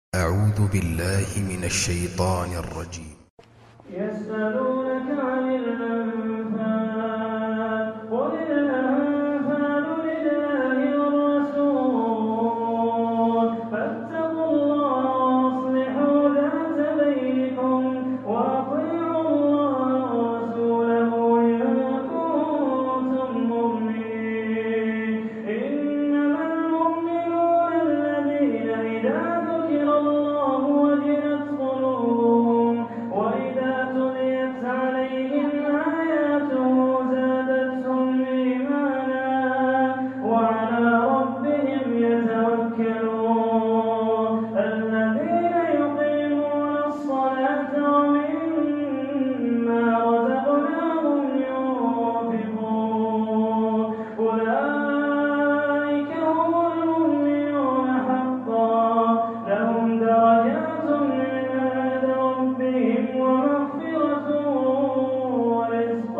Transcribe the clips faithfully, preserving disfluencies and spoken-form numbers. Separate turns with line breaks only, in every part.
أعوذ بالله من الشيطان الرجيم.
يسألونك عن الأنفال قل الأنفال لله والرسول فاتقوا الله وأصلحوا ذات بينكم وأطيعوا الله ورسوله إن كنتم مؤمنين إنما المؤمنون الذين إذا ذكر الله وجلت قلوبهم وإذا تليت عليهم آياته زادتهم إيمانا وعلى ربهم يتوكلون الذين يقيمون الصلاة ومما رزقناهم ينفقون أولئك هم المؤمنون حقا لهم درجات عند ربهم ومغفرة ورزق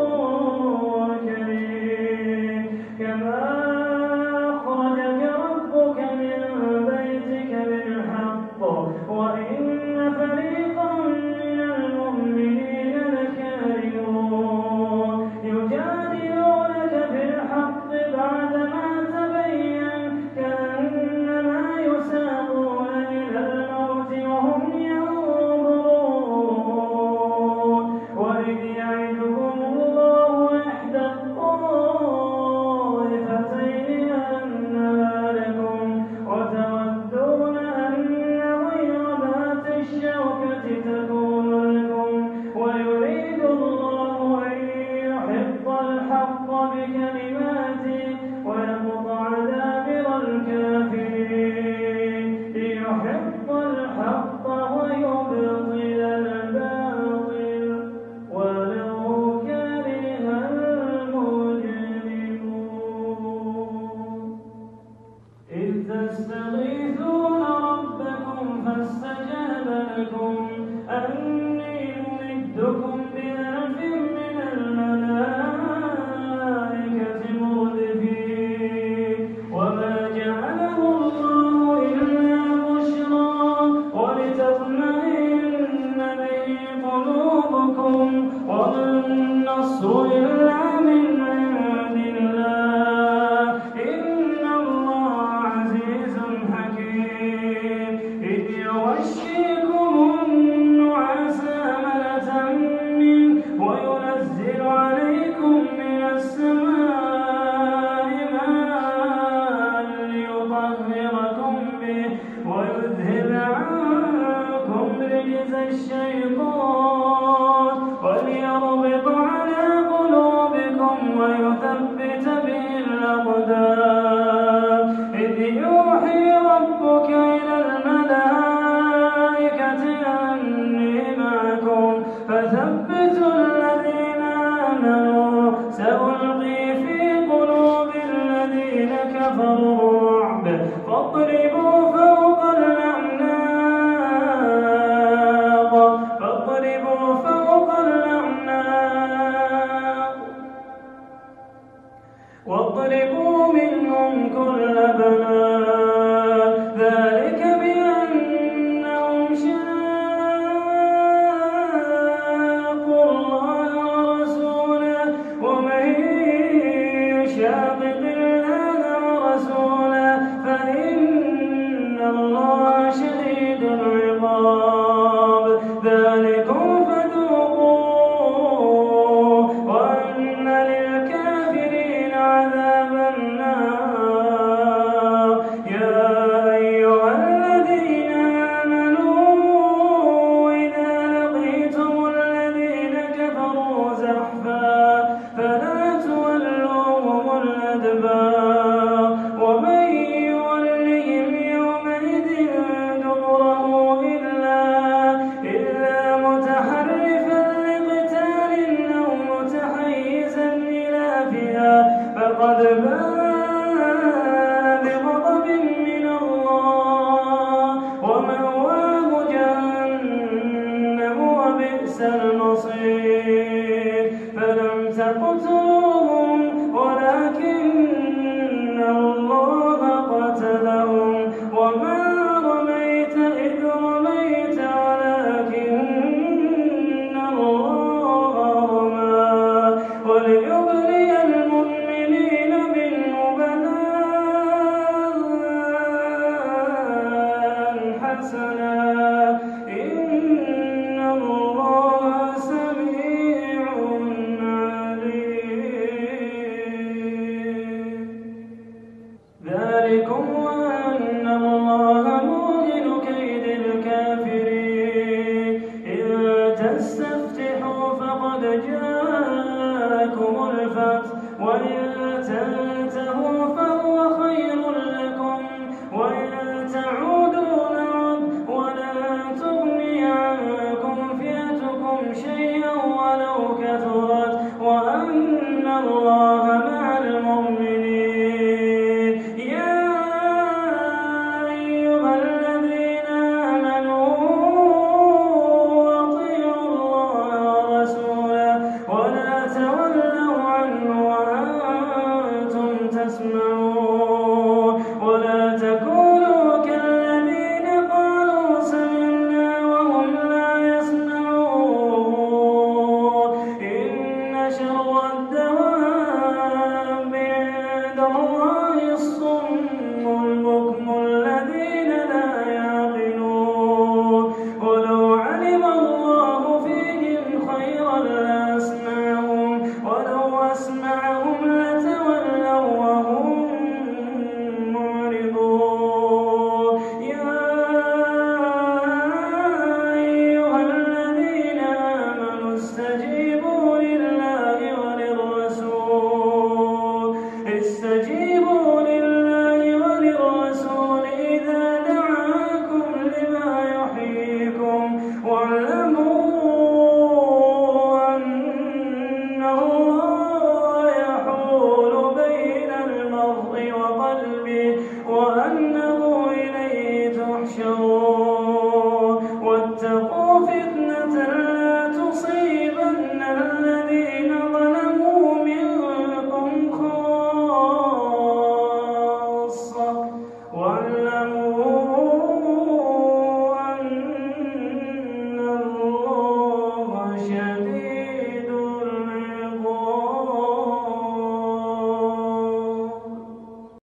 كريم كما أخرجك ربك من بيتك بالحق وإن فريقا من المؤمنين لكارهون يجادلونك بالحق بعدما تبين كأنما يساقون إلى الموت وهم ينظرون وإذ يعدكم الله إحدى الطائفتين أنها لكم وتودون أن غير ذات الشوكة تكون لكم ويريد الله أن يحق الحق بكلماته ويقطع دابر الكافرين ليحق الحق ويبطل الباطل ولو كره المجرمون إذ تستغيثون ربكم فاستجاب لكم أني ممدكم بألف من الملائكة مردفين وما جعله الله إلا بشرى ولتطمئن به قلوبكم وما النصر إلا من عند الله إن الله عزيز حكيم إذ يغشيكم النعاس أمنة منه وينزل عليكم من السماء ماء ليطهركم به ويذهب عنكم رجز الشيطان وليربط على قلوبكم ويثبت به الأقدام إذ يوحي ربك إلى الملائكة أني معكم فثبتوا الذين آمنوا سألقي في قلوب الذين كفروا الرعب فاضربوا فوق الأعناق فاضربوا فوق الأعناق واضربوا منهم كل بنان ذلك بأنهم شاقوا الله ورسوله ومن يشاقق الله ورسوله فإن الله شديد العقاب ذلكم فذوقوه وأن للكافرين عذاب النار يا أيها الذين آمنوا إذا لقيتم الذين كفروا زحفا فلا تولوهم الأدبار ومن يولهم يومئذ دبره إلا إلا متحرفا لقتال أو متحيزا إلى فئة فقد باء بغضب من الله ومأواه جهنم وبئس المصير فلم تقتلوهم ولكن الله قتلهم وما رميت إذ حسنا